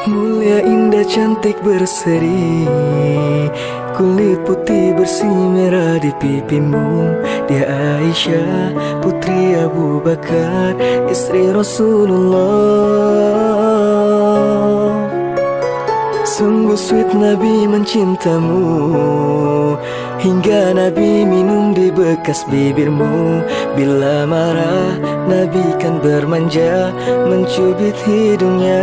Mulia, indah, cantik, berseri, kulit putih bersih merah di pipimu. Dia Aisyah, putri Abu Bakar, istri Rasulullah. Sungguh sweet Nabi mencintamu, hingga Nabi minum di bekas bibirmu. Bila marah, Nabi kan bermanja, mencubit hidungnya.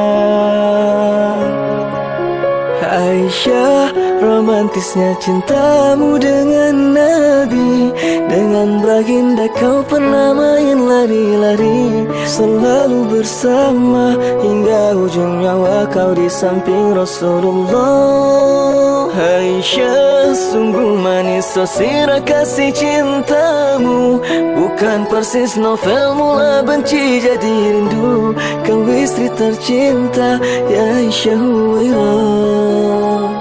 Aisyah, romantisnya cintamu dengan Nabi. Dengan baginda kau pernah main lari-lari, selalu bersama hingga ujung nyawa kau di samping Rasulullah. Aisyah, sungguh manis sosirah kasih cintamu, bukan persis novel mula benci jadi rindu. Kau istri tercinta, ya Aisyah Huwairah.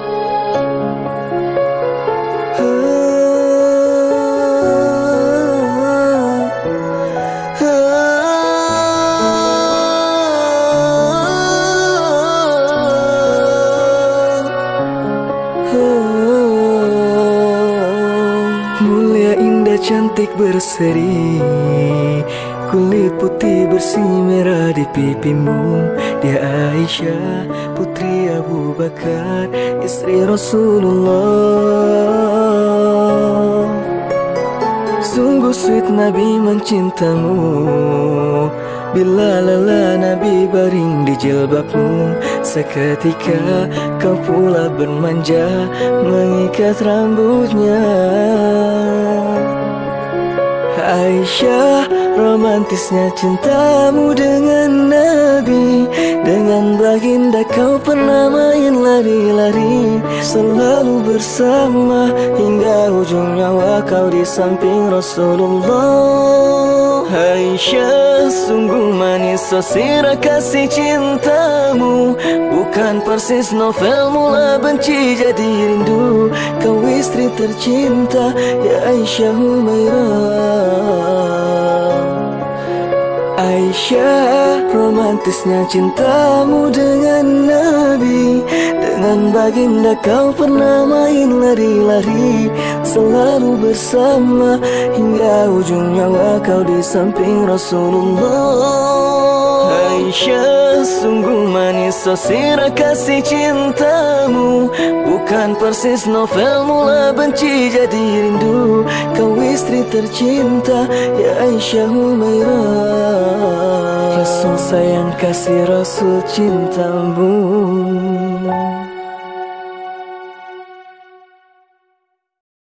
Mulia, indah, cantik, berseri, kulit putih bersih merah di pipimu. Dia Aisyah, putri Abu Bakar, istri Rasulullah. Sungguh sweet Nabi mencintamu, bila lelah Nabi baring di jilbabmu. Seketika kau pula bermanja, mengikat rambutnya. Aisyah, romantisnya cintamu dengan Nabi. Dengan baginda kau pernah main lari-lari, selalu bersama hingga ujung nyawa kau di samping Rasulullah. Aisyah, sungguh manis sosirah kasih cintamu, bukan persis novel mula benci jadi rindu. Kau istri tercinta, ya Aisyah Humairah. Aisyah, romantisnya cintamu dengan Nabi. Dengan baginda kau pernah main lari-lari, selalu bersama hingga ujung nyawa kau di samping Rasulullah. Aisyah, sungguh manis sosirah kasih cintamu, bukan persis novel mula benci jadi rindu. Kau istri tercinta, ya Aisyah Humairah. Rasul sayang kasih Rasul cintamu.